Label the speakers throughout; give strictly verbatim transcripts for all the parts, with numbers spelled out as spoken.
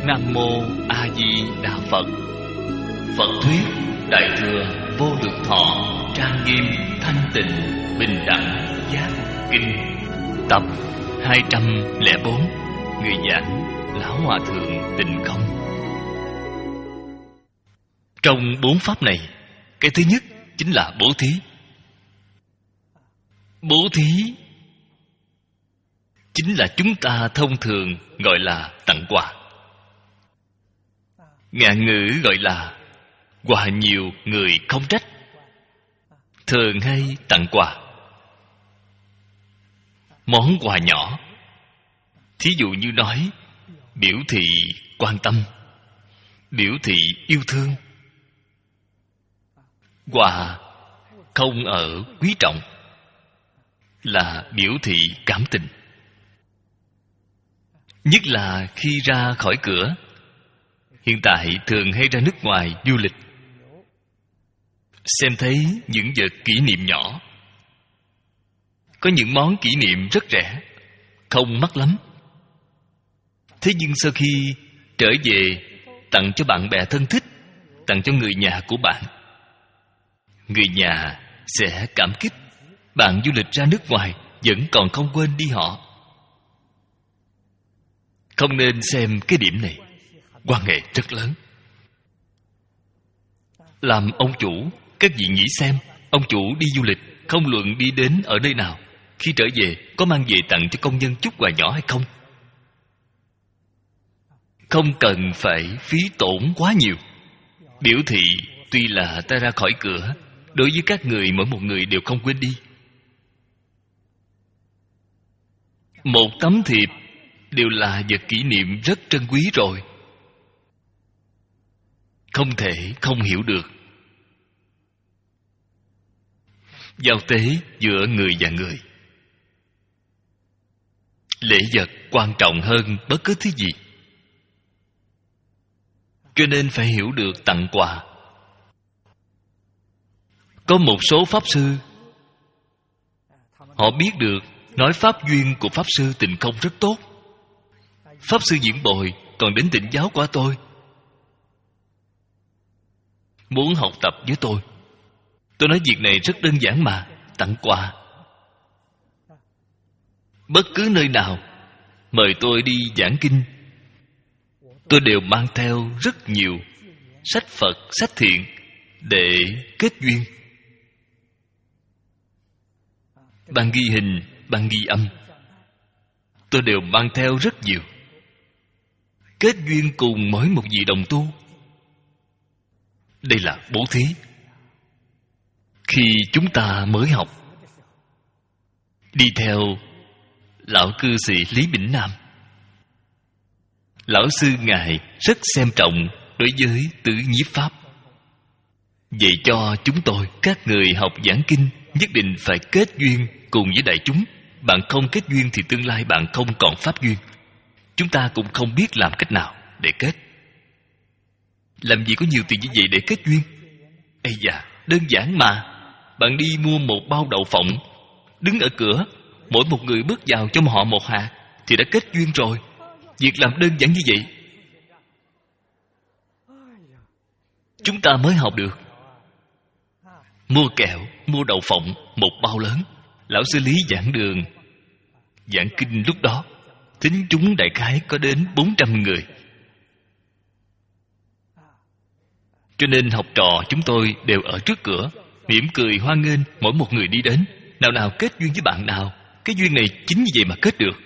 Speaker 1: Nam Mô A Di Đà Phật. Phật thuyết Đại thừa Vô Lượng Thọ trang nghiêm thanh tịnh bình đẳng giác kinh, tập hai trăm lẻ bốn. Người giảng Lão Hòa Thượng Tịnh Không. Trong bốn pháp này, cái thứ nhất chính là bố thí. Bố thí chính là chúng ta thông thường gọi là tặng quà. Ngạn ngữ gọi là quà nhiều người không trách, thường hay tặng quà. Món quà nhỏ, thí dụ như nói biểu thị quan tâm, biểu thị yêu thương. Quà không ở quý trọng, là biểu thị cảm tình. Nhất là khi ra khỏi cửa. Hiện tại thường hay ra nước ngoài du lịch, xem thấy những vật kỷ niệm nhỏ. Có những món kỷ niệm rất rẻ, không mắc lắm. Thế nhưng sau khi trở về tặng cho bạn bè thân thích, tặng cho người nhà của bạn, người nhà sẽ cảm kích. Bạn du lịch ra nước ngoài vẫn còn không quên đi họ. Không nên xem cái điểm này, quan hệ rất lớn. Làm ông chủ, các vị nghĩ xem, ông chủ đi du lịch, không luận đi đến ở nơi nào, khi trở về có mang về tặng cho công nhân chút quà nhỏ hay không? Không cần phải phí tổn quá nhiều. Biểu thị tuy là ta ra khỏi cửa, đối với các người mỗi một người đều không quên đi. Một tấm thiệp đều là vật kỷ niệm rất trân quý rồi, không thể không hiểu được. Giao tế giữa người và người, lễ vật quan trọng hơn bất cứ thứ gì. Cho nên phải hiểu được tặng quà. Có một số pháp sư, họ biết được nói pháp duyên của pháp sư Tịnh Không rất tốt. Pháp sư Diễn Bồi còn đến Tịnh giáo của tôi, muốn học tập với tôi. Tôi nói việc này rất đơn giản mà, tặng quà. Bất cứ nơi nào mời tôi đi giảng kinh, tôi đều mang theo rất nhiều sách Phật, sách thiện để kết duyên. Băng ghi hình, băng ghi âm, tôi đều mang theo rất nhiều. Kết duyên cùng mỗi một vị đồng tu. Đây là bố thí. Khi chúng ta mới học, đi theo lão cư sĩ Lý Bỉnh Nam, lão sư ngài rất xem trọng đối với tứ nhiếp pháp. Vậy cho chúng tôi, các người học giảng kinh, nhất định phải kết duyên cùng với đại chúng. Bạn không kết duyên thì tương lai bạn không còn pháp duyên. Chúng ta cũng không biết làm cách nào để kết. Làm gì có nhiều tiền như vậy để kết duyên? Ây da, đơn giản mà. Bạn đi mua một bao đậu phộng, đứng ở cửa, mỗi một người bước vào cho họ một hạt, thì đã kết duyên rồi. Việc làm đơn giản như vậy, chúng ta mới học được. Mua kẹo, mua đậu phộng, một bao lớn. Lão sư Lý giảng đường, giảng kinh lúc đó, thính chúng đại khái có đến bốn trăm người. Cho nên học trò chúng tôi đều ở trước cửa, mỉm cười hoan nghênh mỗi một người đi đến. Nào nào kết duyên với bạn nào. Cái duyên này chính như vậy mà kết được.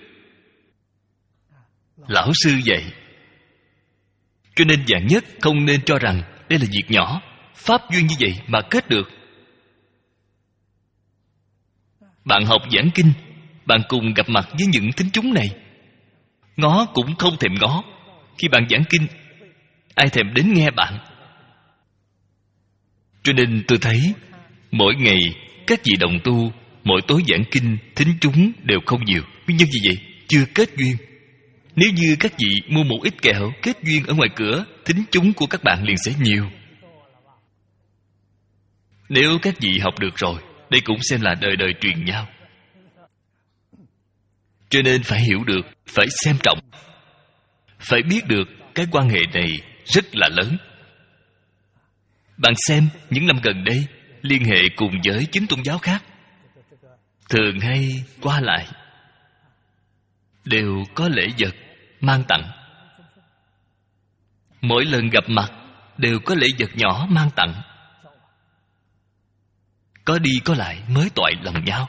Speaker 1: Lão sư dạy. Cho nên dạng nhất không nên cho rằng đây là việc nhỏ, pháp duyên như vậy mà kết được. Bạn học giảng kinh, bạn cùng gặp mặt với những thính chúng này, ngó cũng không thèm ngó. Khi bạn giảng kinh, ai thèm đến nghe bạn? Cho nên tôi thấy mỗi ngày các vị đồng tu, mỗi tối giảng kinh, thính chúng đều không nhiều. Nguyên nhân gì vậy? Chưa kết duyên. Nếu như các vị mua một ít kẹo kết duyên ở ngoài cửa, thính chúng của các bạn liền sẽ nhiều. Nếu các vị học được rồi, đây cũng xem là đời đời truyền nhau. Cho nên phải hiểu được, phải xem trọng, phải biết được cái quan hệ này rất là lớn. Bạn xem những năm gần đây liên hệ cùng với chính tôn giáo khác, thường hay qua lại, đều có lễ vật mang tặng. Mỗi lần gặp mặt đều có lễ vật nhỏ mang tặng. Có đi có lại mới toại lòng nhau.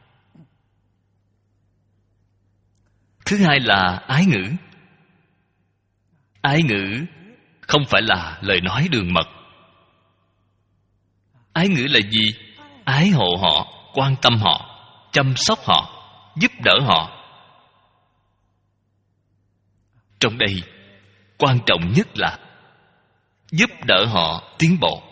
Speaker 1: Thứ hai là ái ngữ. Ái ngữ không phải là lời nói đường mật. Ái ngữ là gì? Ái hộ họ, quan tâm họ, chăm sóc họ, giúp đỡ họ. Trong đây, quan trọng nhất là giúp đỡ họ tiến bộ,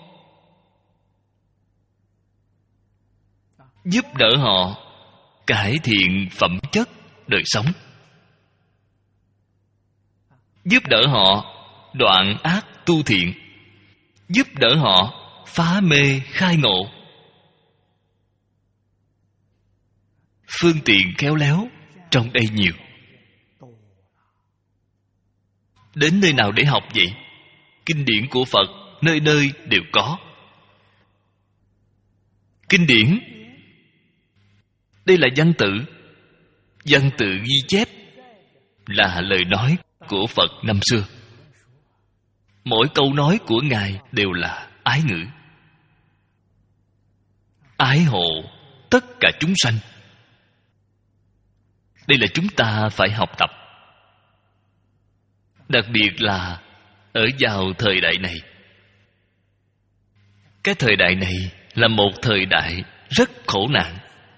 Speaker 1: giúp đỡ họ cải thiện phẩm chất đời sống, giúp đỡ họ đoạn ác tu thiện, giúp đỡ họ phá mê khai ngộ. Phương tiện khéo léo trong đây nhiều. Đến nơi nào để học vậy? Kinh điển của Phật nơi nơi đều có. Kinh điển, đây là văn tự. Văn tự ghi chép là lời nói của Phật năm xưa. Mỗi câu nói của Ngài đều là ái ngữ. Ái hộ tất cả chúng sanh. Đây là chúng ta phải học tập. Đặc biệt là ở vào thời đại này. Cái thời đại này là một thời đại rất khổ nạn.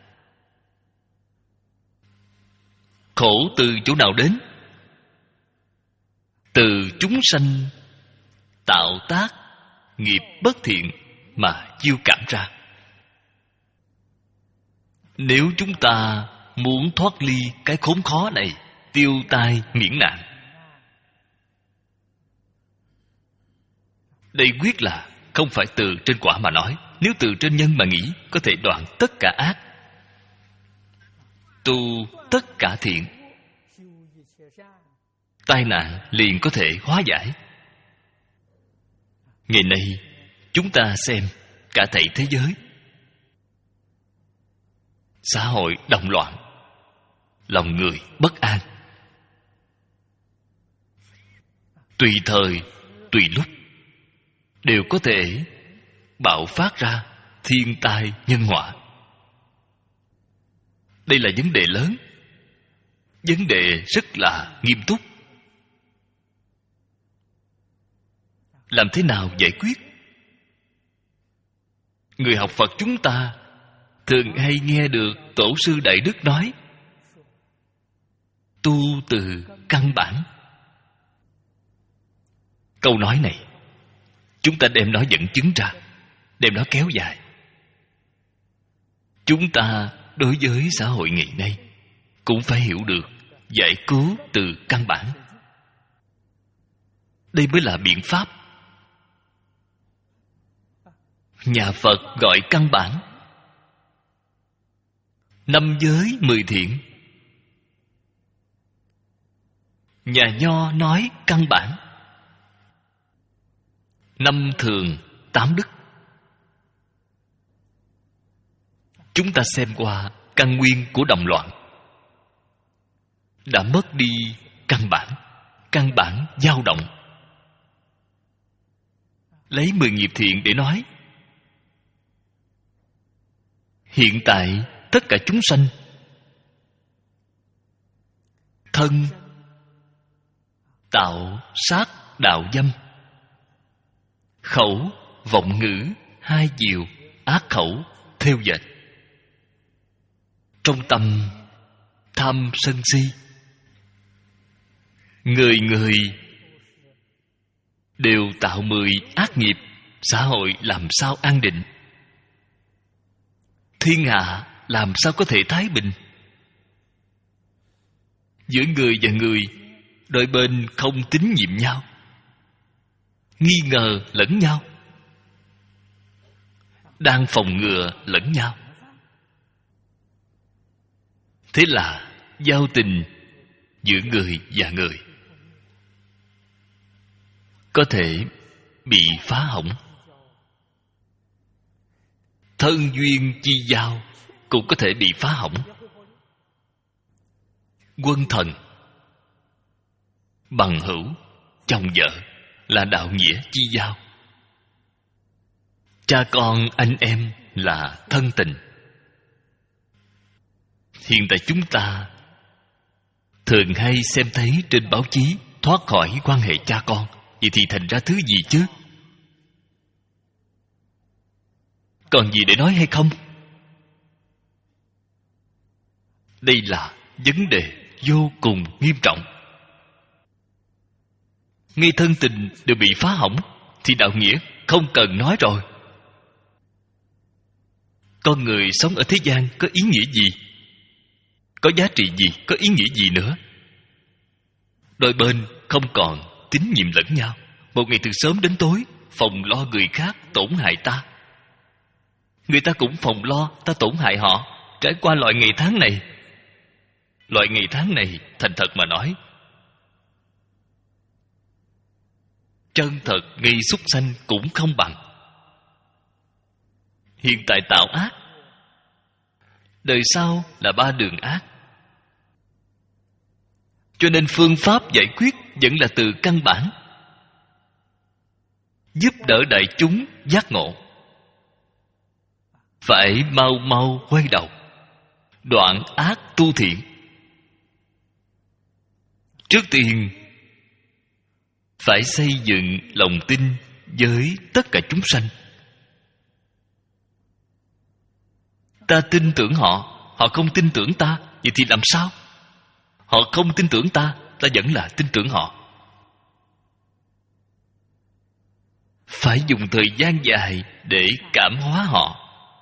Speaker 1: Khổ từ chỗ nào đến? Từ chúng sanh tạo tác nghiệp bất thiện mà chiêu cảm ra. Nếu chúng ta muốn thoát ly cái khốn khó này, tiêu tai miễn nạn, đây quyết là không phải từ trên quả mà nói. Nếu từ trên nhân mà nghĩ, có thể đoạn tất cả ác, tu tất cả thiện, tai nạn liền có thể hóa giải. Ngày nay chúng ta xem cả thảy thế giới, xã hội động loạn, lòng người bất an, tùy thời tùy lúc đều có thể bạo phát ra thiên tai nhân họa. Đây là vấn đề lớn, vấn đề rất là nghiêm túc. Làm thế nào giải quyết? Người học Phật chúng ta thường hay nghe được Tổ sư Đại Đức nói tu từ căn bản. Câu nói này chúng ta đem nó dẫn chứng ra, đem nó kéo dài. Chúng ta đối với xã hội ngày nay cũng phải hiểu được giải cứu từ căn bản. Đây mới là biện pháp. Nhà Phật gọi căn bản năm giới mười thiện, nhà Nho nói căn bản năm thường tám đức. Chúng ta xem qua căn nguyên của động loạn, đã mất đi căn bản. Căn bản dao động. Lấy mười nghiệp thiện để nói, hiện tại tất cả chúng sanh thân tạo sát đạo dâm, khẩu vọng ngữ hai chiều ác khẩu theo dệt, trong tâm tham sân si, người người đều tạo mười ác nghiệp. Xã hội làm sao an định? Thiên hạ làm sao có thể thái bình? Giữa người và người, đôi bên không tín nhiệm nhau, nghi ngờ lẫn nhau, đang phòng ngừa lẫn nhau. Thế là giao tình giữa người và người có thể bị phá hỏng. Thân duyên chi giao cũng có thể bị phá hỏng. Quân thần, bằng hữu, chồng vợ là đạo nghĩa chi giao. Cha con anh em là thân tình. Hiện tại chúng ta thường hay xem thấy trên báo chí thoát khỏi quan hệ cha con. Vậy thì thành ra thứ gì chứ? Còn gì để nói hay không? Đây là vấn đề vô cùng nghiêm trọng. Ngay thân tình đều bị phá hỏng thì đạo nghĩa không cần nói rồi. Con người sống ở thế gian có ý nghĩa gì? Có giá trị gì? Có ý nghĩa gì nữa? Đôi bên không còn tín nhiệm lẫn nhau. Một ngày từ sớm đến tối phòng lo người khác tổn hại ta, người ta cũng phòng lo ta tổn hại họ. Trải qua loại ngày tháng này, loại ngày tháng này thành thật mà nói, chân thật nghi súc sanh cũng không bằng. Hiện tại tạo ác, đời sau là ba đường ác. Cho nên phương pháp giải quyết vẫn là từ căn bản, giúp đỡ đại chúng giác ngộ. Phải mau mau quay đầu, đoạn ác tu thiện. Trước tiên phải xây dựng lòng tin với tất cả chúng sanh. Ta tin tưởng họ, họ không tin tưởng ta, vậy thì làm sao? Họ không tin tưởng ta, ta vẫn là tin tưởng họ. Phải dùng thời gian dài để cảm hóa họ.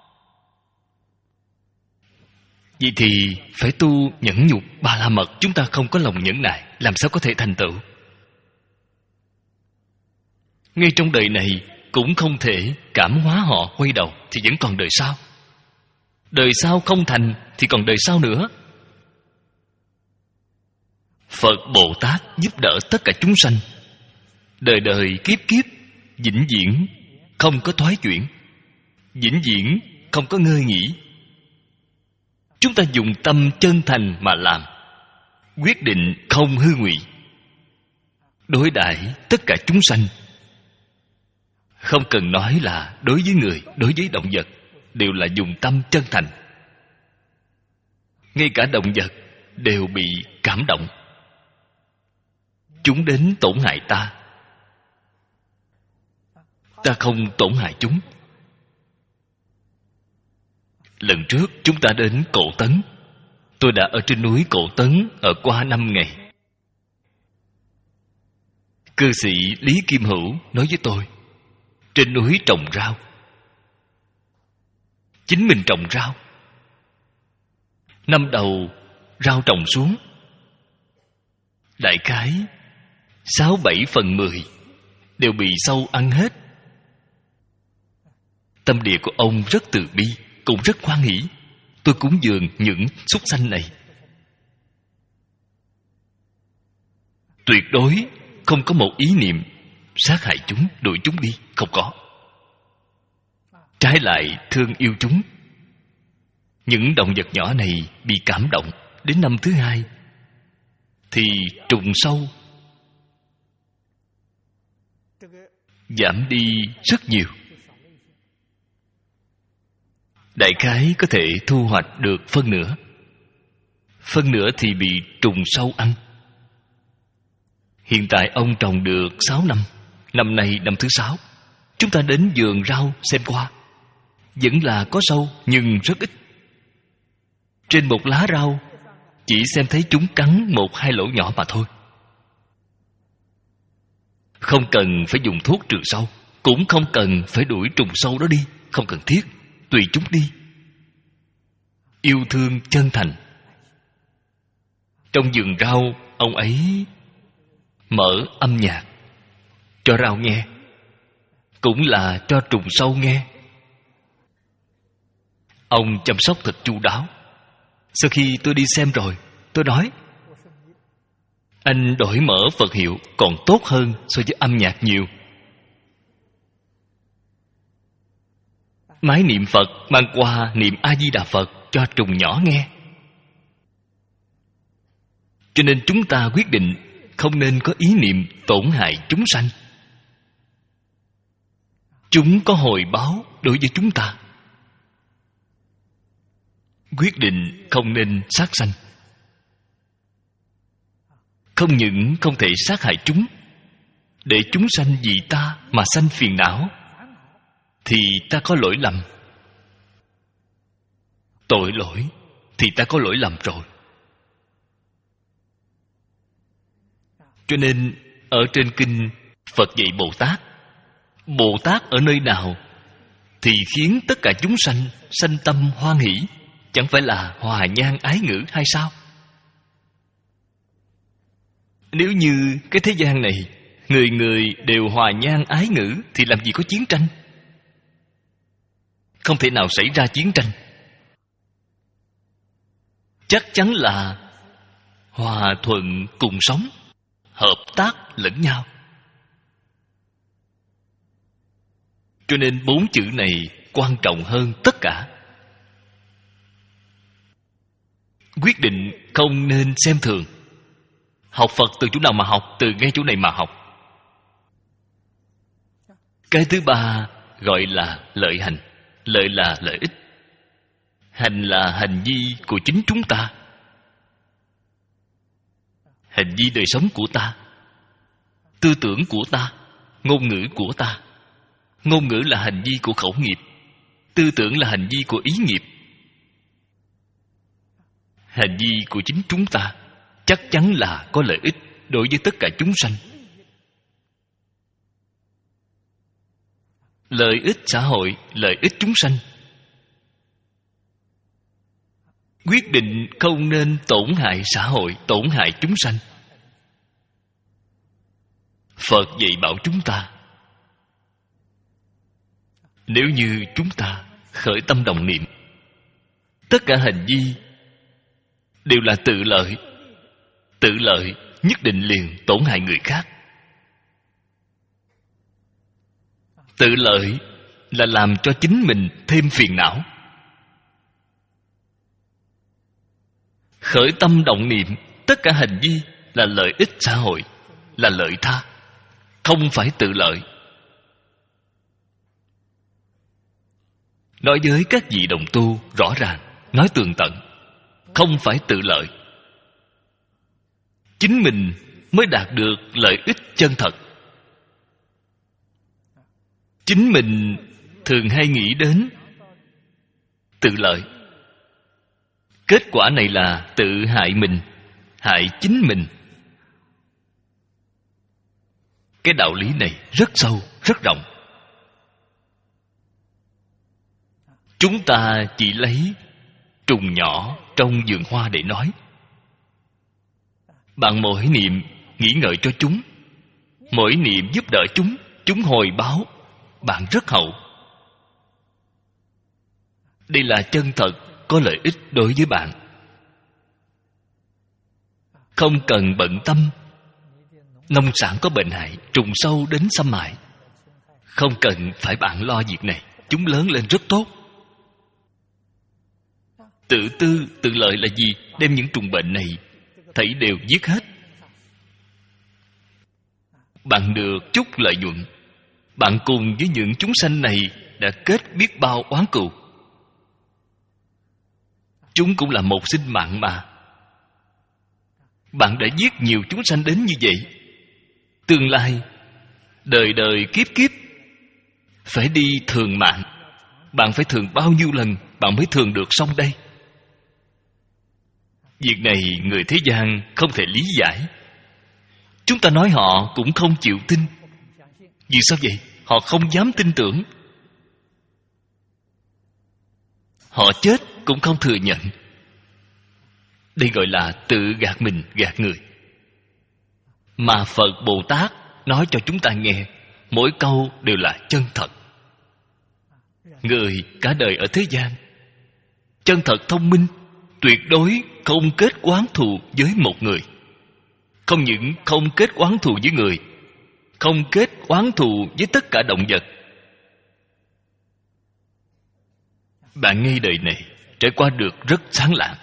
Speaker 1: Vậy thì phải tu nhẫn nhục ba la mật. Chúng ta không có lòng nhẫn nại, làm sao có thể thành tựu? Ngay trong đời này cũng không thể cảm hóa họ quay đầu, thì vẫn còn đời sau. Đời sau không thành thì còn đời sau nữa. Phật Bồ Tát giúp đỡ tất cả chúng sanh, đời đời kiếp kiếp, vĩnh viễn không có thoái chuyển, vĩnh viễn không có ngơi nghỉ. Chúng ta dùng tâm chân thành mà làm, quyết định không hư ngụy, đối đãi tất cả chúng sanh. Không cần nói là đối với người, đối với động vật, đều là dùng tâm chân thành. Ngay cả động vật đều bị cảm động. Chúng đến tổn hại ta, ta không tổn hại chúng. Lần trước chúng ta đến Cổ Tấn, tôi đã ở trên núi Cổ Tấn ở qua năm ngày. Cư sĩ Lý Kim Hữu nói với tôi, trên núi trồng rau, chính mình trồng rau. Năm đầu rau trồng xuống, đại khái sáu bảy phần mười đều bị sâu ăn hết. Tâm địa của ông rất từ bi, cũng rất hoan hỷ. Tôi cúng dường những súc sanh này, tuyệt đối không có một ý niệm sát hại chúng, đuổi chúng đi, không có. Trái lại thương yêu chúng. Những động vật nhỏ này bị cảm động, đến năm thứ hai thì trùng sâu giảm đi rất nhiều. Đại khái có thể thu hoạch được phân nửa. Phân nửa thì bị trùng sâu ăn. Hiện tại ông trồng được sáu năm, năm nay năm thứ sáu. Chúng ta đến vườn rau xem qua, vẫn là có sâu nhưng rất ít. Trên một lá rau chỉ xem thấy chúng cắn một hai lỗ nhỏ mà thôi. Không cần phải dùng thuốc trừ sâu, cũng không cần phải đuổi trùng sâu đó đi, không cần thiết, tùy chúng đi. Yêu thương chân thành. Trong vườn rau, ông ấy mở âm nhạc cho rau nghe, cũng là cho trùng sâu nghe. Ông chăm sóc thật chu đáo. Sau khi tôi đi xem rồi, tôi nói, Anh đổi mở Phật hiệu còn tốt hơn so với âm nhạc nhiều. Máy niệm Phật mang qua niệm A-di-đà Phật cho trùng nhỏ nghe. Cho nên chúng ta quyết định không nên có ý niệm tổn hại chúng sanh. Chúng có hồi báo đối với chúng ta. Quyết định không nên sát sanh. Không những không thể sát hại chúng, để chúng sanh vì ta mà sanh phiền não, thì ta có lỗi lầm. Tội lỗi thì ta có lỗi lầm rồi. Cho nên ở trên kinh Phật dạy Bồ Tát, Bồ Tát ở nơi nào thì khiến tất cả chúng sanh sanh tâm hoan hỷ. Chẳng phải là hòa nhan ái ngữ hay sao? Nếu như cái thế gian này người người đều hòa nhan ái ngữ thì làm gì có chiến tranh? Không thể nào xảy ra chiến tranh. Chắc chắn là hòa thuận cùng sống, hợp tác lẫn nhau. Cho nên bốn chữ này quan trọng hơn tất cả. Quyết định không nên xem thường. Học Phật từ chỗ nào mà học? Từ ngay chỗ này mà học. Cái thứ ba gọi là lợi hành. Lợi là lợi ích. Hành là hành vi của chính chúng ta. Hành vi đời sống của ta, tư tưởng của ta, ngôn ngữ của ta. Ngôn ngữ là hành vi của khẩu nghiệp, tư tưởng là hành vi của ý nghiệp. Hành vi của chính chúng ta chắc chắn là có lợi ích đối với tất cả chúng sanh. Lợi ích xã hội, lợi ích chúng sanh. Quyết định không nên tổn hại xã hội, tổn hại chúng sanh. Phật dạy bảo chúng ta, nếu như chúng ta khởi tâm đồng niệm, tất cả hành vi đều là tự lợi. Tự lợi nhất định liền tổn hại người khác. Tự lợi là làm cho chính mình thêm phiền não. Khởi tâm động niệm, tất cả hành vi là lợi ích xã hội, là lợi tha, không phải tự lợi. Nói với các vị đồng tu rõ ràng, nói tường tận, không phải tự lợi. Chính mình mới đạt được lợi ích chân thật. Chính mình thường hay nghĩ đến tự lợi. Kết quả này là tự hại mình, hại chính mình. Cái đạo lý này rất sâu, rất rộng. Chúng ta chỉ lấy trùng nhỏ trong vườn hoa để nói. Bạn mỗi niệm nghĩ ngợi cho chúng, mỗi niệm giúp đỡ chúng, chúng hồi báo, bạn rất hậu. Đây là chân thật, có lợi ích đối với bạn. Không cần bận tâm nông sản có bệnh hại, trùng sâu đến xâm hại. Không cần phải bạn lo việc này, chúng lớn lên rất tốt. Tự tư, tự lợi là gì? Đem những trùng bệnh này thảy đều giết hết. Bạn được chút lợi nhuận. Bạn cùng với những chúng sanh này đã kết biết bao oán cừu. Chúng cũng là một sinh mạng mà. Bạn đã giết nhiều chúng sanh đến như vậy. Tương lai, đời đời kiếp kiếp phải đi thường mạng. Bạn phải thường bao nhiêu lần bạn mới thường được xong đây? Việc này người thế gian không thể lý giải. Chúng ta nói họ cũng không chịu tin. Vì sao vậy? Họ không dám tin tưởng. Họ chết cũng không thừa nhận. Đây gọi là tự gạt mình, gạt người. Mà Phật Bồ Tát nói cho chúng ta nghe, mỗi câu đều là chân thật. Người cả đời ở thế gian, chân thật thông minh, tuyệt đối không kết oán thù với một người. Không những không kết oán thù với người, không kết oán thù với tất cả động vật. Bạn ngay đời này trải qua được rất sáng lạng.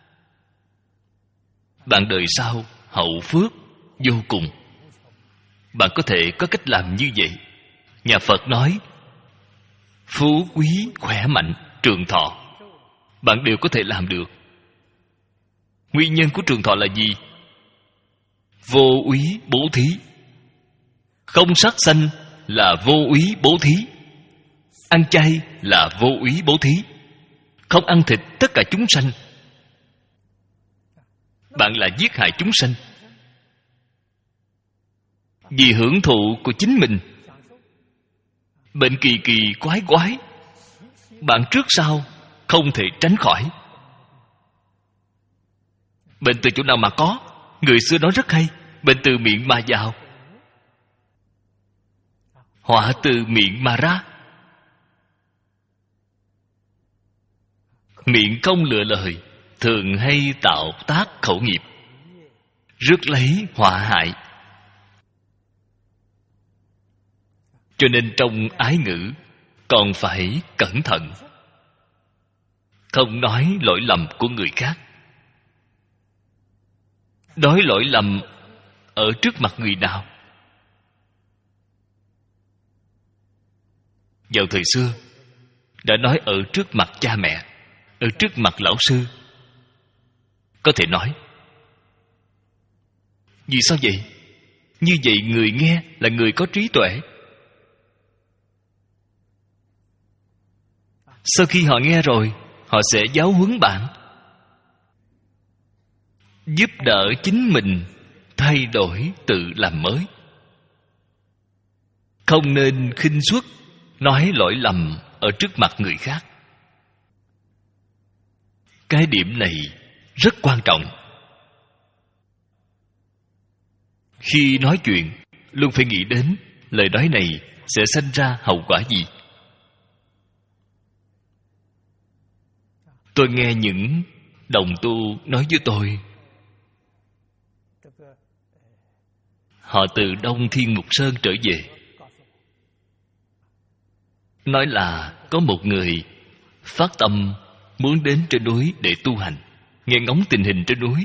Speaker 1: Bạn đời sau hậu phước vô cùng. Bạn có thể có cách làm như vậy. Nhà Phật nói phú quý, khỏe mạnh, trường thọ, bạn đều có thể làm được. Nguyên nhân của trường thọ là gì? Vô úy bố thí. Không sát sanh là vô úy bố thí. Ăn chay là vô úy bố thí. Không ăn thịt tất cả chúng sanh. Bạn là giết hại chúng sanh vì hưởng thụ của chính mình. Bệnh kỳ kỳ quái quái, bạn trước sau không thể tránh khỏi. Bệnh từ chỗ nào mà có? Người xưa nói rất hay, bệnh từ miệng mà vào, họa từ miệng mà ra. Miệng không lựa lời, thường hay tạo tác khẩu nghiệp, rước lấy họa hại. Cho nên trong ái ngữ còn phải cẩn thận, không nói lỗi lầm của người khác. Nói lỗi lầm ở trước mặt người nào? Vào thời xưa đã nói ở trước mặt cha mẹ, ở trước mặt lão sư. Có thể nói. Vì sao vậy? Như vậy người nghe là người có trí tuệ. Sau khi họ nghe rồi, họ sẽ giáo huấn bạn, giúp đỡ chính mình thay đổi, tự làm mới. Không nên khinh suất nói lỗi lầm ở trước mặt người khác. Cái điểm này rất quan trọng. Khi nói chuyện, luôn phải nghĩ đến lời nói này sẽ sanh ra hậu quả gì. Tôi nghe những đồng tu nói với tôi, họ từ Đông Thiên Mục Sơn trở về, nói là có một người phát tâm muốn đến trên núi để tu hành, nghe ngóng tình hình trên núi.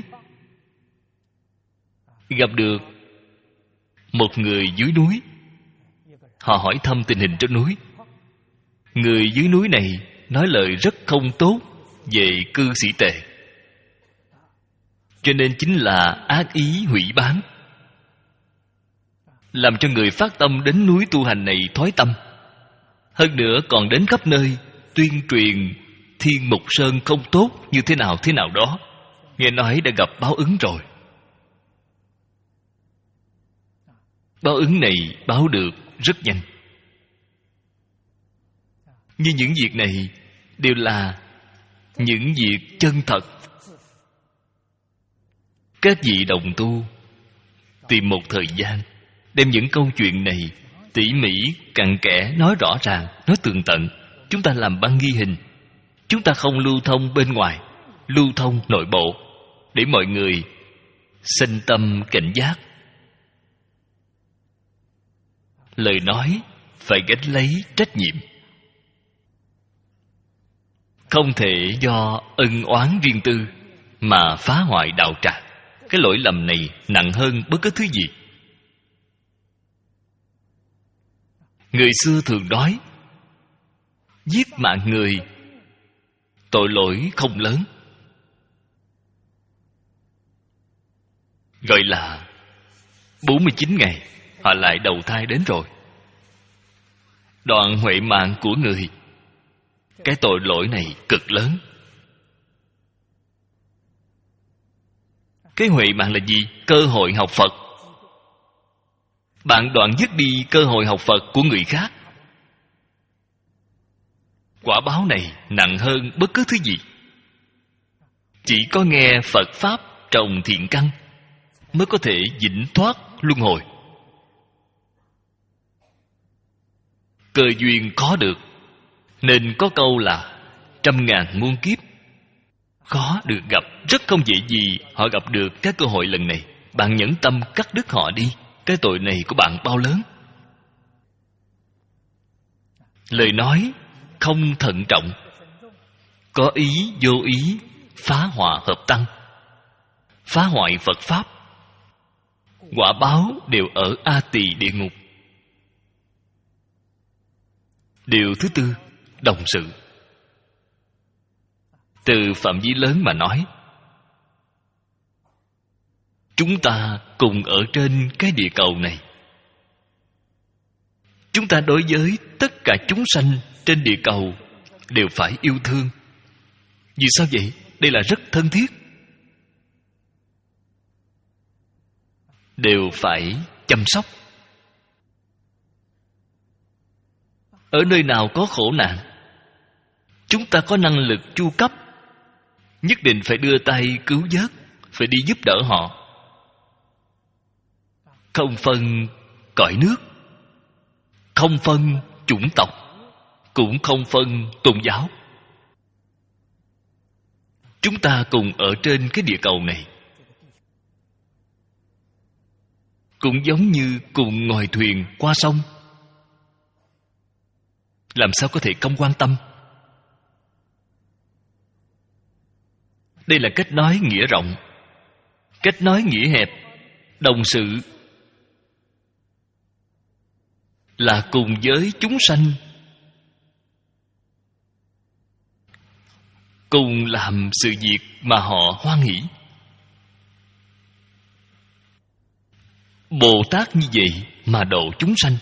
Speaker 1: Gặp được một người dưới núi, họ hỏi thăm tình hình trên núi. Người dưới núi này nói lời rất không tốt về cư sĩ tề, cho nên chính là ác ý hủy bán, làm cho người phát tâm đến núi tu hành này thói tâm. Hơn nữa còn đến khắp nơi tuyên truyền Thiên Mục Sơn không tốt như thế nào thế nào đó. Nghe nói đã gặp báo ứng rồi. Báo ứng này báo được rất nhanh. Như những việc này đều là những việc chân thật. Các vị đồng tu tìm một thời gian, đem những câu chuyện này tỉ mỉ, cặn kẽ, nói rõ ràng, nói tường tận. Chúng ta làm băng ghi hình. Chúng ta không lưu thông bên ngoài, lưu thông nội bộ, để mọi người sinh tâm cảnh giác. Lời nói phải gánh lấy trách nhiệm, không thể do ân oán riêng tư mà phá hoại đạo tràng. Cái lỗi lầm này nặng hơn bất cứ thứ gì. Người xưa thường nói, giết mạng người tội lỗi không lớn, gọi là bốn mươi chín ngày họ lại đầu thai đến rồi. Đoạn huệ mạng của người, cái tội lỗi này cực lớn. Cái huệ mạng là gì? Cơ hội học Phật. Bạn đoạn dứt đi cơ hội học Phật của người khác. Quả báo này nặng hơn bất cứ thứ gì. Chỉ có nghe Phật Pháp trồng thiện căn mới có thể vĩnh thoát luân hồi. Cơ duyên khó được, nên có câu là trăm ngàn muôn kiếp khó được gặp. Rất không dễ gì họ gặp được các cơ hội lần này. bạn nhẫn tâm cắt đứt họ đi, cái tội này của bạn bao lớn. Lời nói không thận trọng, có ý vô ý phá hòa hợp tăng, phá hoại Phật Pháp, quả báo đều ở A Tỳ địa ngục. Điều thứ tư, đồng sự. Từ phạm vi lớn mà nói, chúng ta cùng ở trên cái địa cầu này. Chúng ta đối với tất cả chúng sanh trên địa cầu đều phải yêu thương. Vì sao vậy? Đây là rất thân thiết. Đều phải chăm sóc. Ở nơi nào có khổ nạn, chúng ta có năng lực chu cấp, nhất định phải đưa tay cứu vớt, phải đi giúp đỡ họ. Không phân cõi nước, không phân chủng tộc, cũng không phân tôn giáo. Chúng ta cùng ở trên cái địa cầu này, cũng giống như cùng ngồi thuyền qua sông. Làm sao có thể không quan tâm? Đây là cách nói nghĩa rộng, cách nói nghĩa hẹp. Đồng sự là cùng với chúng sanh, cùng làm sự việc mà họ hoan hỷ. Bồ Tát như vậy mà độ chúng sanh.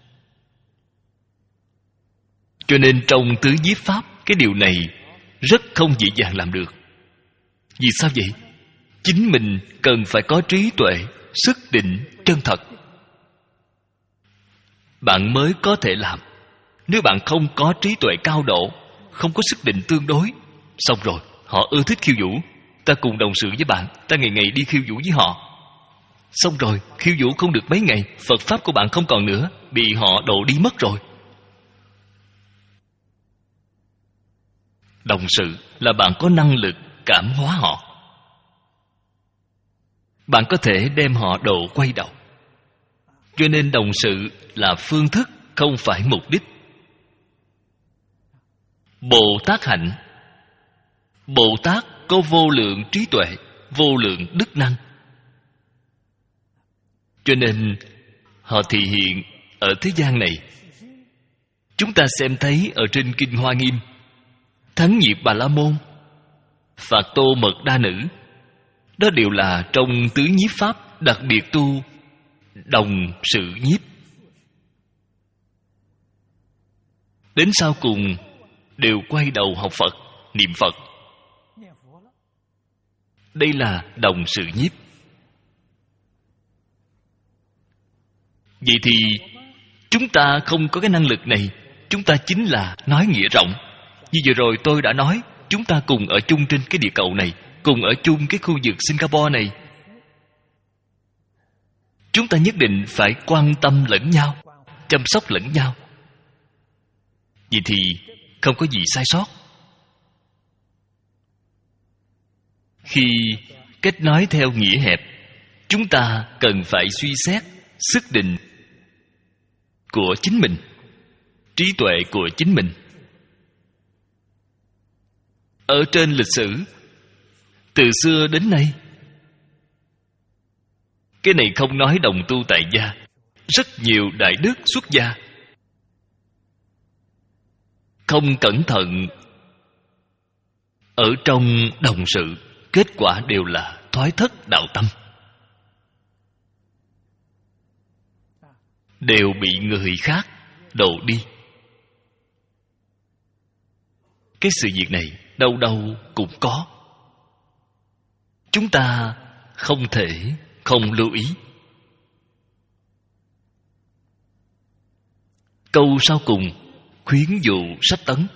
Speaker 1: Cho nên trong tứ nhiếp pháp, cái điều này rất không dễ dàng làm được. Vì sao vậy? Chính mình cần phải có trí tuệ, sức định, chân thật, bạn mới có thể làm. Nếu bạn không có trí tuệ cao độ, không có sức định tương đối, xong rồi, họ ưa thích khiêu vũ, ta cùng đồng sự với bạn, ta ngày ngày đi khiêu vũ với họ. Xong rồi, khiêu vũ không được mấy ngày, Phật Pháp của bạn không còn nữa, bị họ độ đi mất rồi. Đồng sự là bạn có năng lực cảm hóa họ. Bạn có thể đem họ độ quay đầu. Cho nên đồng sự là phương thức, không phải mục đích. Bồ Tát hạnh, Bồ Tát có vô lượng trí tuệ, vô lượng đức năng. Cho nên họ thị hiện ở thế gian này. Chúng ta xem thấy ở trên Kinh Hoa Nghiêm, Thắng Nhiệt Bà La Môn, Phạt Tô Mật Đa Nữ, đó đều là trong tứ nhiếp pháp đặc biệt tu đồng sự nhiếp. Đến sau cùng đều quay đầu học Phật, niệm Phật. Đây là đồng sự nhiếp. Vậy thì chúng ta không có cái năng lực này, chúng ta chính là nói nghĩa rộng. Như vừa rồi tôi đã nói, chúng ta cùng ở chung trên cái địa cầu này, cùng ở chung cái khu vực Singapore này. Chúng ta nhất định phải quan tâm lẫn nhau, chăm sóc lẫn nhau. Vậy thì không có gì sai sót. Khi kết nói theo nghĩa hẹp, chúng ta cần phải suy xét sức định của chính mình, trí tuệ của chính mình. Ở trên lịch sử, từ xưa đến nay, cái này không nói đồng tu tại gia, rất nhiều đại đức xuất gia không cẩn thận ở trong đồng sự, kết quả đều là thoái thất đạo tâm, đều bị người khác độ đi. Cái sự việc này đâu đâu cũng có. Chúng ta không thể không lưu ý. Câu sau cùng khuyến dụ sách tấn.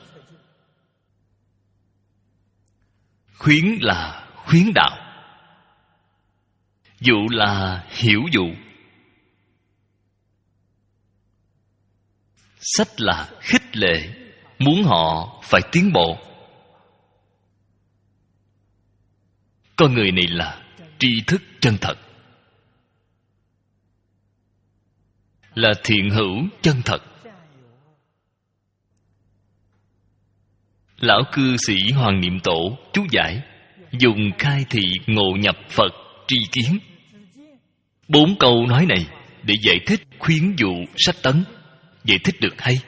Speaker 1: Khuyến là khuyến đạo, dụ là hiểu dụ. Sách là khích lệ, muốn họ phải tiến bộ. Con người này là tri thức chân thật. là thiện hữu chân thật. Lão cư sĩ Hoàng Niệm Tổ chú giải dùng khai thị ngộ nhập Phật tri kiến. Bốn câu nói này để giải thích khuyến dụ sách tấn, giải thích được hay.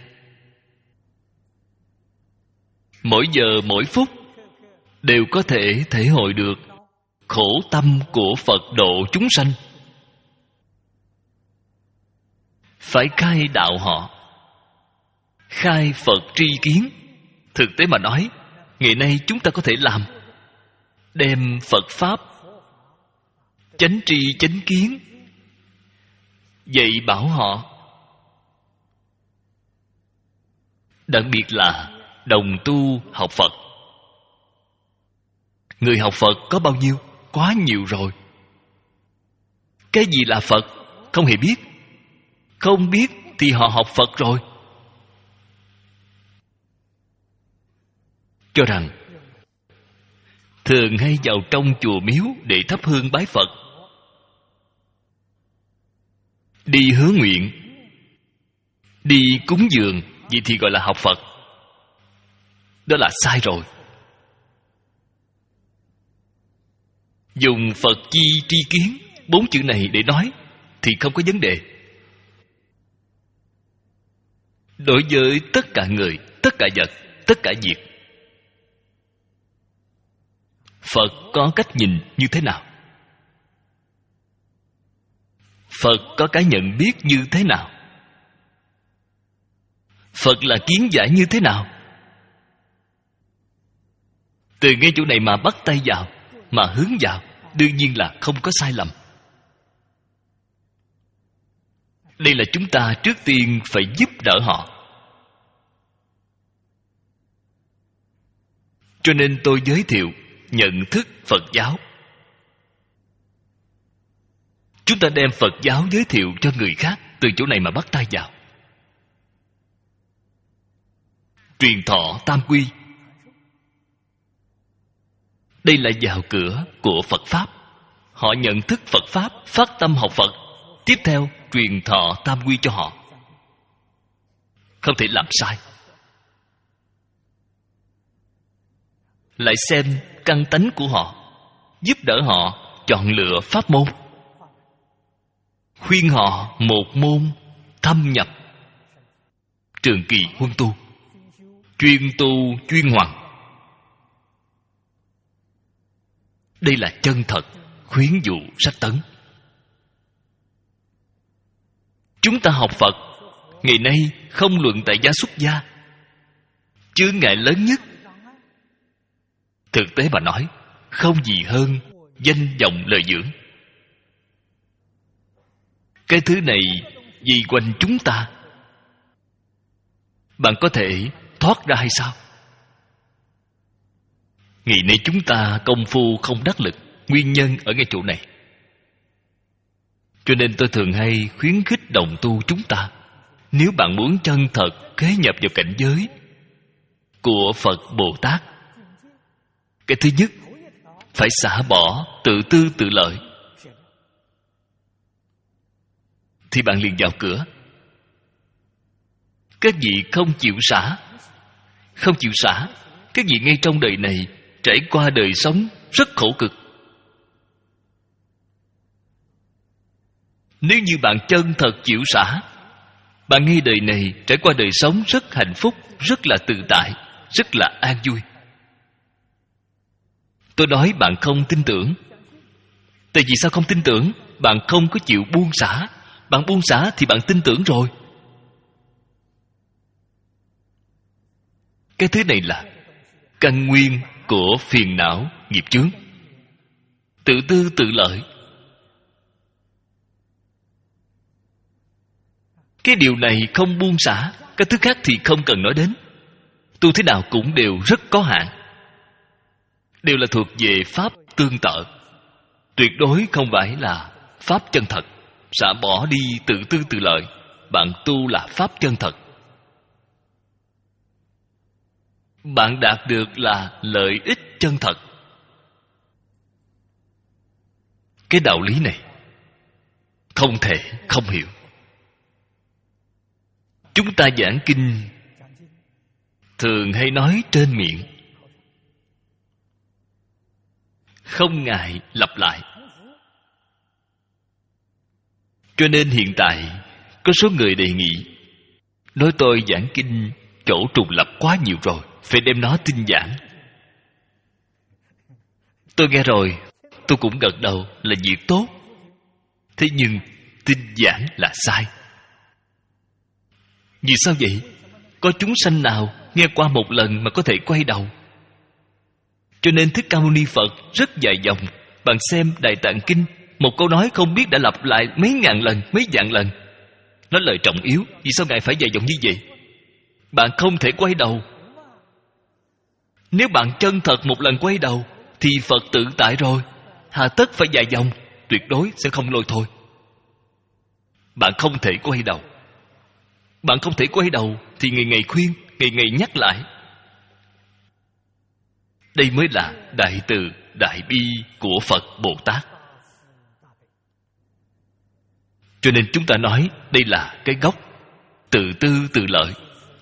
Speaker 1: Mỗi giờ mỗi phút đều có thể thể hội được khổ tâm của Phật độ chúng sanh. Phải khai đạo họ, khai Phật tri kiến. Thực tế mà nói, ngày nay chúng ta có thể làm, đem Phật Pháp chánh tri chánh kiến dạy bảo họ. Đặc biệt là đồng tu học Phật. Người học Phật có bao nhiêu? Quá nhiều rồi. Cái gì là Phật? Không hề biết. Không biết thì họ học Phật rồi. Cho rằng thường hay vào trong chùa miếu để thắp hương bái Phật, đi hứa nguyện, đi cúng dường, vậy thì gọi là học Phật. Đó là sai rồi. Dùng Phật chi tri kiến, bốn chữ này để nói thì không có vấn đề. Đối với tất cả người, tất cả vật, tất cả việc, Phật có cách nhìn như thế nào? Phật có cái nhận biết như thế nào? Phật là kiến giải như thế nào? Từ ngay chỗ này mà bắt tay vào, mà hướng vào, đương nhiên là không có sai lầm. Đây là chúng ta trước tiên phải giúp đỡ họ. Cho nên tôi giới thiệu nhận thức Phật giáo. Chúng ta đem Phật giáo giới thiệu cho người khác, từ chỗ này mà bắt tay vào. Truyền thọ tam quy. Đây là vào cửa của Phật Pháp. Họ nhận thức Phật Pháp, phát tâm học Phật. Tiếp theo truyền thọ tam quy cho họ. Không thể làm sai. Lại xem căn tánh của họ, giúp đỡ họ chọn lựa pháp môn, khuyên họ một môn thâm nhập, trường kỳ huân tu, chuyên tu chuyên hoàn. Đây là chân thật khuyến dụ sách tấn. Chúng ta học Phật ngày nay không luận tại gia xuất gia, chướng ngại lớn nhất thực tế mà nói không gì hơn danh vọng lợi dưỡng. Cái thứ này vì quanh chúng ta, bạn có thể thoát ra hay sao? Ngày nay chúng ta công phu không đắc lực, nguyên nhân ở ngay chỗ này. Cho nên tôi thường hay khuyến khích đồng tu chúng ta, nếu bạn muốn chân thật khế nhập vào cảnh giới của Phật Bồ Tát, cái thứ nhất phải xả bỏ tự tư tự lợi, thì bạn liền vào cửa. Các vị không chịu xả, không chịu xả, các vị ngay trong đời này trải qua đời sống rất khổ cực. Nếu như bạn chân thật chịu xả, bạn ngay đời này trải qua đời sống rất hạnh phúc, rất là tự tại, rất là an vui. Tôi nói bạn không tin tưởng. Tại vì sao không tin tưởng? Bạn không có chịu buông xả. Bạn buông xả thì bạn tin tưởng rồi. Cái thứ này là căn nguyên của phiền não nghiệp chướng. Tự tư tự lợi. Cái điều này không buông xả, cái thứ khác thì không cần nói đến. Tu thế nào cũng đều rất có hạn, đều là thuộc về pháp tương tự, tuyệt đối không phải là pháp chân thật. Xả bỏ đi tự tư tự lợi, bạn tu là pháp chân thật. Bạn đạt được là lợi ích chân thật. Cái đạo lý này không thể không hiểu. Chúng ta giảng kinh thường hay nói trên miệng, không ngại lặp lại. Cho nên hiện tại có số người đề nghị nói tôi giảng kinh chỗ trùng lặp quá nhiều rồi, phải đem nó tinh giản. Tôi nghe rồi, tôi cũng gật đầu là việc tốt. Thế nhưng tinh giản là sai. Vì sao vậy? Có chúng sanh nào nghe qua một lần mà có thể quay đầu? Cho nên Thích Ca Mâu Ni Phật rất dài dòng. Bạn xem Đại Tạng Kinh, một câu nói không biết đã lặp lại mấy ngàn lần, mấy vạn lần. Nói lời trọng yếu, vì sao Ngài phải dài dòng như vậy? Bạn không thể quay đầu. Nếu bạn chân thật một lần quay đầu thì Phật tự tại rồi, hà tất phải dài dòng, tuyệt đối sẽ không lôi thôi. Bạn không thể quay đầu. Bạn không thể quay đầu thì ngày ngày khuyên, ngày ngày nhắc lại. Đây mới là đại từ, đại bi của Phật Bồ Tát. Cho nên chúng ta nói đây là cái gốc tự tư tự lợi.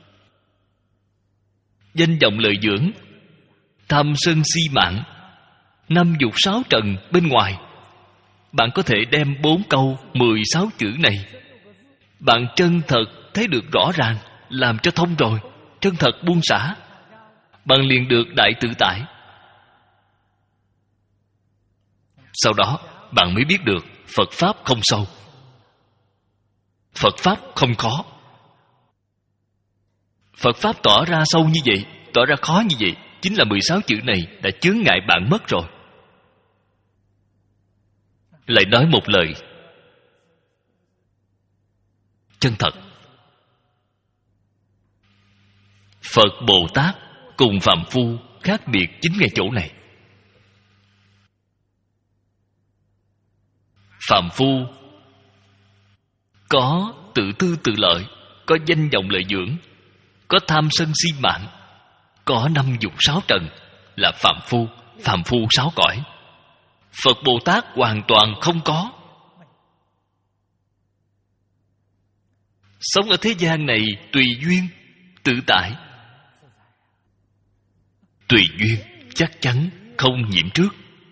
Speaker 1: Danh vọng lợi dưỡng, tham sân si mạng, năm dục sáu trần bên ngoài. Bạn có thể đem bốn câu mười sáu chữ này, bạn chân thật thấy được rõ ràng, làm cho thông rồi, chân thật buông xả, bạn liền được đại tự tại. Sau đó bạn mới biết được Phật Pháp không sâu, Phật Pháp không khó. Phật Pháp tỏ ra sâu như vậy, tỏ ra khó như vậy, chính là mười sáu chữ này đã chướng ngại bạn mất rồi. Lại nói một lời chân thật. Phật Bồ Tát cùng phàm phu khác biệt chính ngay chỗ này. Phàm phu có tự tư tự lợi, có danh vọng lợi dưỡng, có tham sân si mạng, có năm dục sáu trần, là phàm phu, phàm phu sáu cõi. Phật Bồ Tát hoàn toàn không có. Sống ở thế gian này tùy duyên, tự tại. Tùy duyên chắc chắn không nhiễm trước.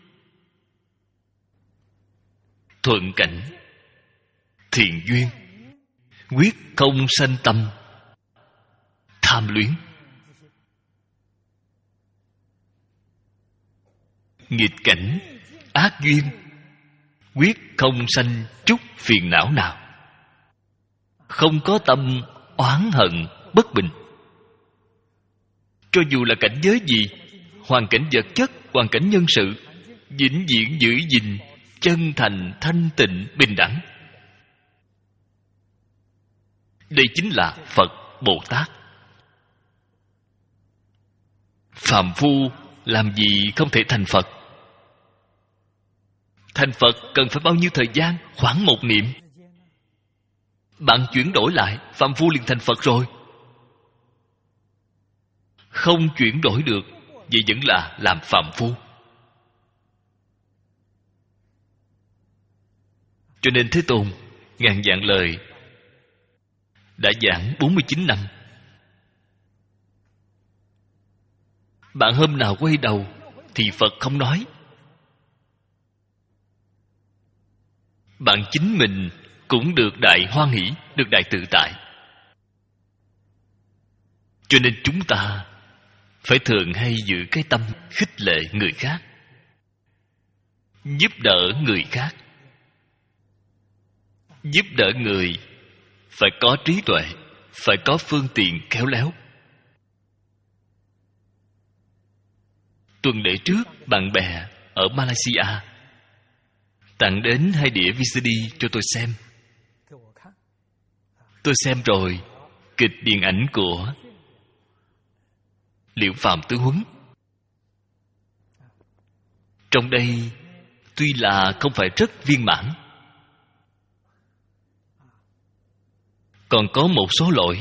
Speaker 1: Thuận cảnh, thiện duyên, quyết không sanh tâm tham luyến. Nghịch cảnh, ác duyên, quyết không sanh chút phiền não nào. Không có tâm oán hận bất bình. Cho dù là cảnh giới gì, hoàn cảnh vật chất, hoàn cảnh nhân sự, vĩnh viễn giữ gìn chân thành, thanh tịnh, bình đẳng. Đây chính là Phật Bồ Tát. Phàm phu làm gì không thể thành Phật? Thành Phật cần phải bao nhiêu thời gian? Khoảng một niệm. Bạn chuyển đổi lại, phàm phu liền thành Phật rồi. Không chuyển đổi được, vậy vẫn là làm phàm phu. Cho nên Thế Tôn ngàn vạn lời đã giảng bốn mươi chín năm. Bạn hôm nào quay đầu thì Phật không nói. Bạn chính mình cũng được đại hoan hỷ, được đại tự tại. Cho nên chúng ta phải thường hay giữ cái tâm khích lệ người khác, giúp đỡ người khác. Giúp đỡ người phải có trí tuệ, phải có phương tiện khéo léo. Tuần lễ trước, bạn bè ở Malaysia tặng đến hai đĩa vê xê đê cho tôi xem. Tôi xem rồi kịch điện ảnh của Liệu Phàm Tứ Huấn. Trong đây tuy là không phải rất viên mãn, còn có một số lỗi.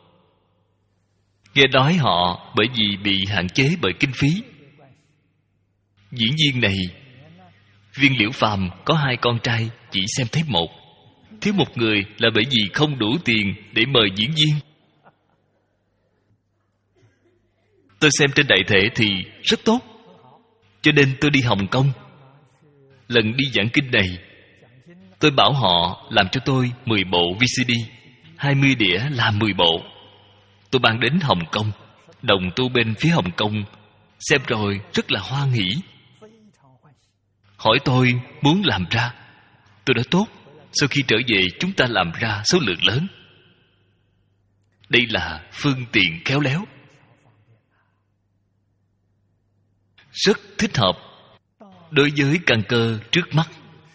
Speaker 1: Nghe nói họ bởi vì bị hạn chế bởi kinh phí. Diễn viên này, Viên Liễu Phàm có hai con trai, chỉ xem thấy một. Thiếu một người là bởi vì không đủ tiền để mời diễn viên. Tôi xem trên đại thể thì rất tốt, cho nên tôi đi Hồng Kông. Lần đi giảng kinh này, tôi bảo họ làm cho tôi mười bộ vê xê đê, hai mươi đĩa làm mười bộ. Tôi mang đến Hồng Kông. Đồng tu bên phía Hồng Kông xem rồi rất là hoan hỉ, hỏi tôi muốn làm ra. Tôi nói tốt, sau khi trở về chúng ta làm ra số lượng lớn. Đây là phương tiện khéo léo, rất thích hợp đối với căn cơ trước mắt.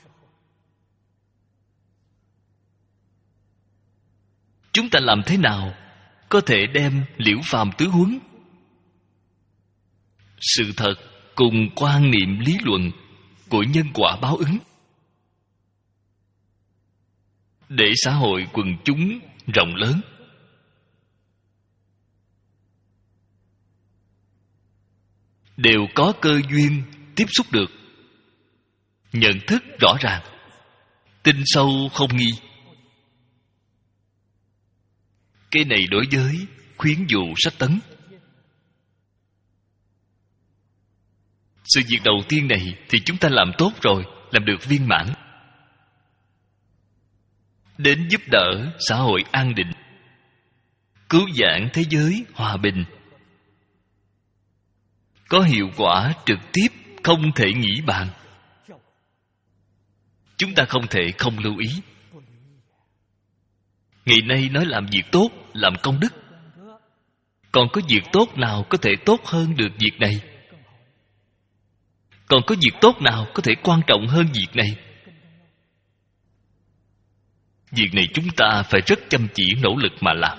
Speaker 1: Chúng ta làm thế nào có thể đem Liễu Phàm tứ huấn, sự thật cùng quan niệm lý luận của nhân quả báo ứng, để xã hội quần chúng rộng lớn đều có cơ duyên tiếp xúc được, nhận thức rõ ràng, tin sâu không nghi. Cái này đối với khuyến dụ sách tấn, sự việc đầu tiên này thì chúng ta làm tốt rồi, làm được viên mãn. Đến giúp đỡ xã hội an định, cứu vãn thế giới hòa bình, có hiệu quả trực tiếp không thể nghĩ bàn. Chúng ta không thể không lưu ý. Ngày nay nói làm việc tốt, làm công đức, còn có việc tốt nào có thể tốt hơn được việc này? Còn có việc tốt nào có thể quan trọng hơn việc này? Việc này chúng ta phải rất chăm chỉ nỗ lực mà làm.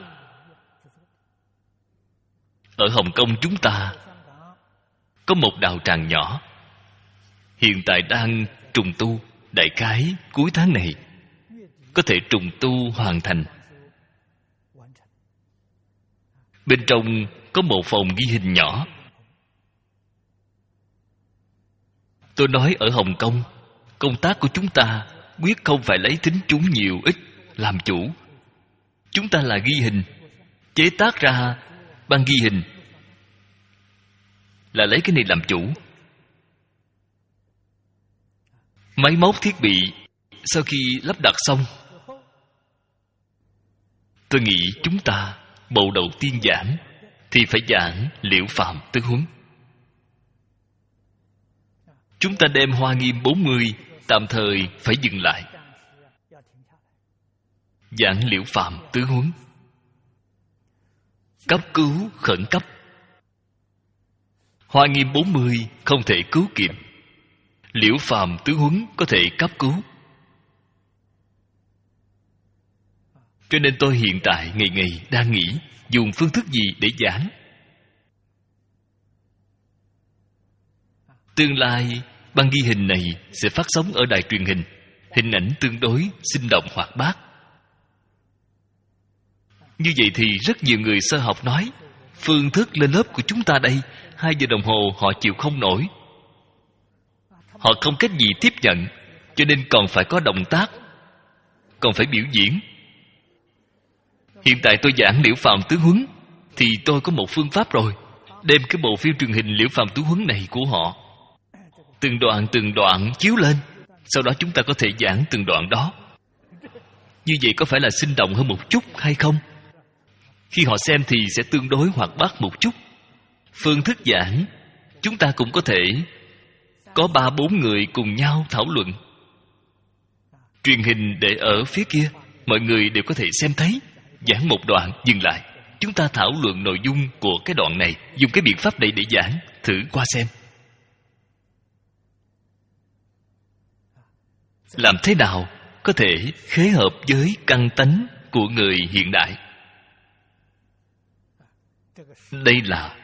Speaker 1: Ở Hồng Kông chúng ta có một đạo tràng nhỏ, hiện tại đang trùng tu, đại khái cuối tháng này có thể trùng tu hoàn thành. Bên trong có một phòng ghi hình nhỏ. Tôi nói ở Hồng Kông, công tác của chúng ta quyết không phải lấy tính chúng nhiều ít làm chủ. Chúng ta là ghi hình, chế tác ra băng ghi hình là lấy cái này làm chủ. Máy móc thiết bị sau khi lắp đặt xong, tôi nghĩ chúng ta bộ đầu tiên giảng thì phải giảng Liễu Phàm tứ huấn. Chúng ta đem Hoa Nghiêm bốn mươi tạm thời phải dừng lại, giảng Liễu Phàm tứ huấn. Cấp cứu khẩn cấp, Hoa Nghiêm bốn mươi không thể cứu kịp, Liễu Phàm tứ huấn có thể cấp cứu. Cho nên tôi hiện tại ngày ngày đang nghĩ dùng phương thức gì để giảng. Tương lai băng ghi hình này sẽ phát sóng ở đài truyền hình, hình ảnh tương đối sinh động hoạt bát. Như vậy thì rất nhiều người sơ học nói, phương thức lên lớp của chúng ta đây hai giờ đồng hồ họ chịu không nổi, họ không cách gì tiếp nhận, cho nên còn phải có động tác, còn phải biểu diễn. Hiện tại tôi giảng Liễu Phàm tứ huấn thì tôi có một phương pháp rồi, đem cái bộ phim truyền hình Liễu Phàm tứ huấn này của họ từng đoạn từng đoạn chiếu lên, sau đó chúng ta có thể giảng từng đoạn đó. Như vậy có phải là sinh động hơn một chút hay không? Khi họ xem thì sẽ tương đối hoạt bát một chút. Phương thức giảng chúng ta cũng có thể có ba bốn người cùng nhau thảo luận. Truyền hình để ở phía kia, mọi người đều có thể xem thấy. Giảng một đoạn dừng lại, chúng ta thảo luận nội dung của cái đoạn này, dùng cái biện pháp này để giảng, thử qua xem. Làm thế nào có thể khế hợp với căn tánh của người hiện đại? Đây là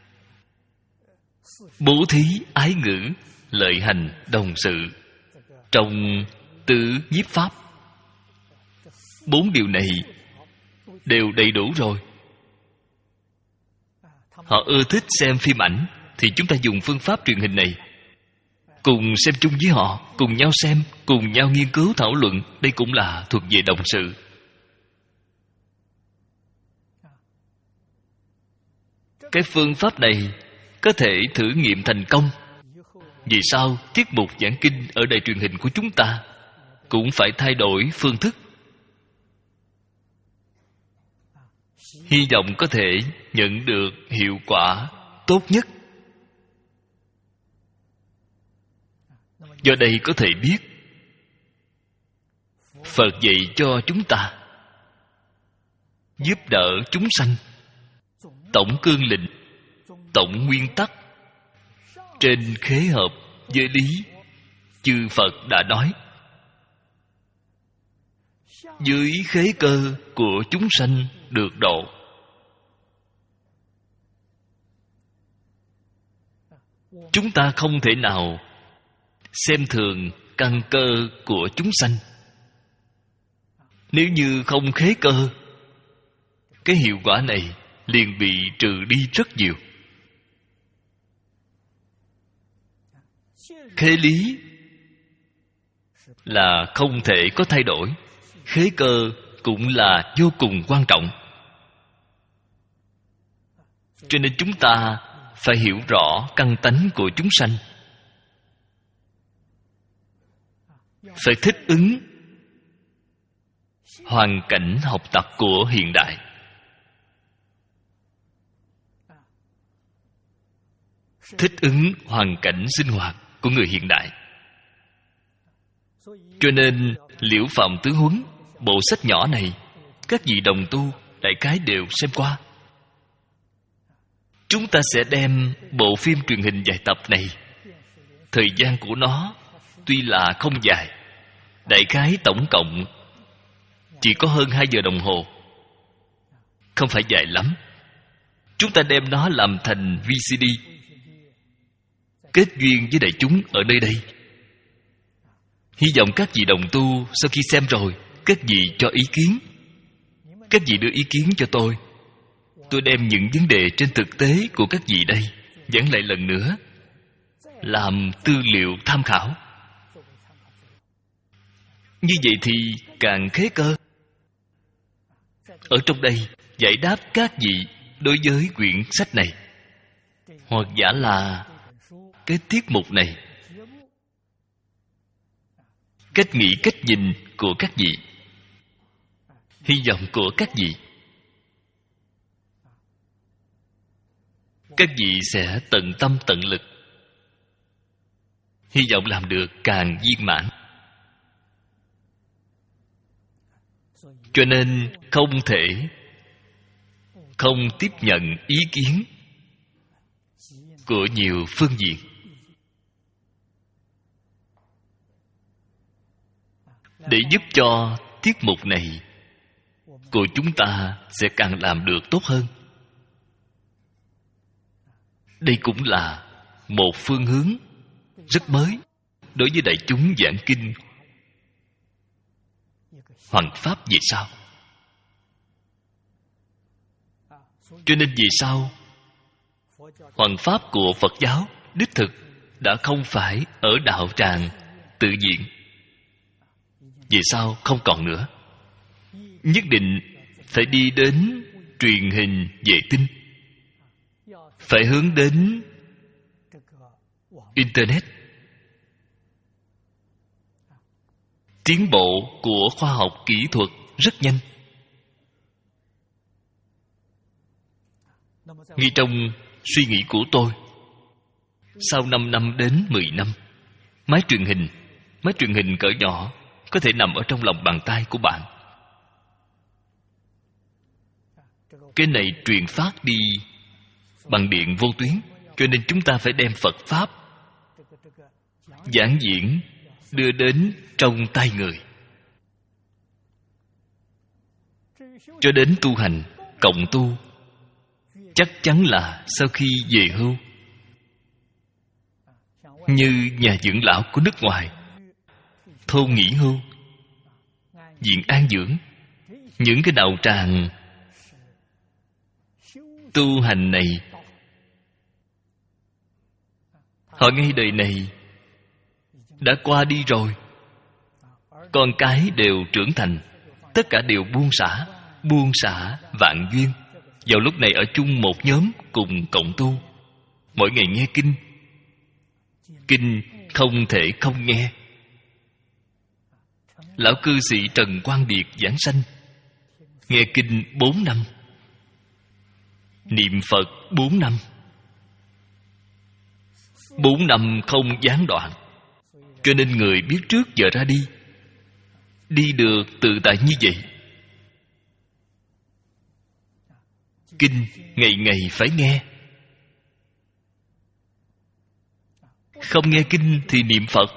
Speaker 1: bố thí ái ngữ, lợi hành đồng sự trong tứ nhiếp pháp. Bốn điều này đều đầy đủ rồi. Họ ưa thích xem phim ảnh thì chúng ta dùng phương pháp truyền hình này, cùng xem chung với họ, cùng nhau xem, cùng nhau nghiên cứu thảo luận. Đây cũng là thuộc về đồng sự. cái phương pháp này có thể thử nghiệm thành công, vì sao tiết mục giảng kinh ở đài truyền hình của chúng ta cũng phải thay đổi phương thức. Hy vọng có thể nhận được hiệu quả tốt nhất. Do đây có thể biết Phật dạy cho chúng ta giúp đỡ chúng sanh, tổng cương lĩnh, tổng nguyên tắc trên khế hợp với lý chư Phật đã nói. Dưới khế cơ của chúng sanh được độ. Chúng ta không thể nào xem thường căn cơ của chúng sanh. Nếu như không khế cơ, cái hiệu quả này liền bị trừ đi rất nhiều. Khế lý là không thể có thay đổi, khế cơ cũng là vô cùng quan trọng. Cho nên chúng ta phải hiểu rõ căn tánh của chúng sanh, phải thích ứng hoàn cảnh học tập của hiện đại. Thích ứng hoàn cảnh sinh hoạt của người hiện đại. Cho nên Liễu Phạm Tướng Huấn, bộ sách nhỏ này, các vị đồng tu đại khái đều xem qua. Chúng ta sẽ đem bộ phim truyền hình dài tập này, thời gian của nó tuy là không dài, đại khái tổng cộng chỉ có hơn hai giờ đồng hồ, không phải dài lắm. Chúng ta đem nó làm thành vê xê đê, kết duyên với đại chúng ở nơi đây. Hy vọng các vị đồng tu sau khi xem rồi, các vị cho ý kiến. Các vị đưa ý kiến cho tôi. Tôi đem những vấn đề trên thực tế của các vị đây giảng lại lần nữa, làm tư liệu tham khảo. Như vậy thì càng khế cơ. Ở trong đây giải đáp các vị đối với quyển sách này, hoặc giả là cái tiết mục này, cách nghĩ, cách nhìn của các vị, hy vọng của các vị, các vị sẽ tận tâm tận lực, hy vọng làm được càng viên mãn. Cho nên không thể không tiếp nhận ý kiến của nhiều phương diện. Để giúp cho tiết mục này của chúng ta sẽ càng làm được tốt hơn. Đây cũng là một phương hướng rất mới đối với đại chúng giảng kinh hoằng pháp về sau. Cho nên về sau, hoằng pháp của Phật giáo đích thực đã không phải ở đạo tràng tự viện. Về sau không còn nữa, nhất định phải đi đến truyền hình vệ tinh, phải hướng đến Internet. Tiến bộ của khoa học kỹ thuật rất nhanh. Ngay trong suy nghĩ của tôi, sau năm năm đến mười năm, máy truyền hình, máy truyền hình cỡ nhỏ có thể nằm ở trong lòng bàn tay của bạn. Cái này truyền phát đi bằng điện vô tuyến, cho nên chúng ta phải đem Phật Pháp giảng diễn đưa đến trong tay người. Cho đến tu hành, cộng tu, chắc chắn là sau khi về hưu, như nhà dưỡng lão của nước ngoài, thôn nghỉ hưu, viện an dưỡng, những cái đạo tràng tu hành này, họ ngay đời này đã qua đi rồi. Con cái đều trưởng thành, tất cả đều buông xả, buông xả vạn duyên. Vào lúc này ở chung một nhóm cùng cộng tu. Mỗi ngày nghe kinh. Kinh không thể không nghe. Lão cư sĩ Trần Quang Điệt giảng sanh, nghe kinh bốn năm, niệm Phật bốn năm. Bốn năm không gián đoạn. Cho nên người biết trước giờ ra đi, đi được tự tại như vậy. Kinh ngày ngày phải nghe. Không nghe kinh thì niệm Phật.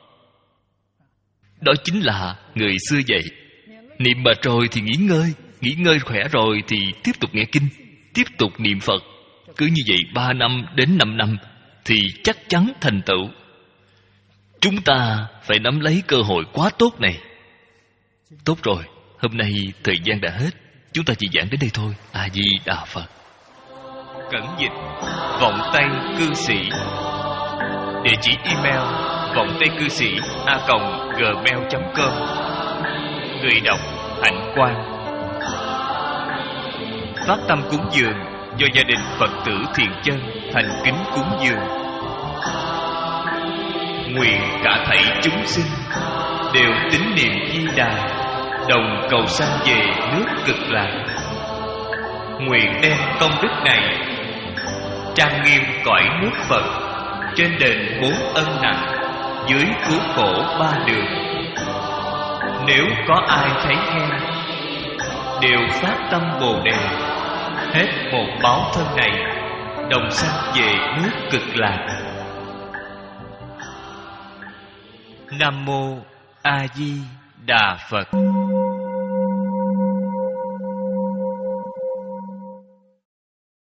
Speaker 1: Đó chính là người xưa dạy. Niệm mệt rồi thì nghỉ ngơi, nghỉ ngơi khỏe rồi thì tiếp tục nghe kinh, tiếp tục niệm Phật. Cứ như vậy ba năm đến năm năm thì chắc chắn thành tựu. Chúng ta phải nắm lấy cơ hội quá tốt này. Tốt rồi, hôm nay thời gian đã hết, chúng ta chỉ giảng đến đây thôi. A Di Đà Phật. Cẩn dịch vọng tây cư sĩ. Địa chỉ email vọng tây cư sĩ a còng gmail chấm com. Người đọc Hạnh Quang. Phát tâm cúng dường do gia đình Phật tử Thiền Chân thành kính cúng dường. Nguyện cả thảy chúng sinh đều tín niệm Di Đà, đồng cầu sanh về nước Cực Lạc. Nguyện đem công đức này trang nghiêm cõi nước Phật, trên đền bốn ân nặng, dưới cứu khổ ba đường. Nếu có ai thấy khen, đều phát tâm Bồ Đề, hết một báo thân này, đồng sanh về nước Cực Lạc. Nam mô A Di Đà Phật.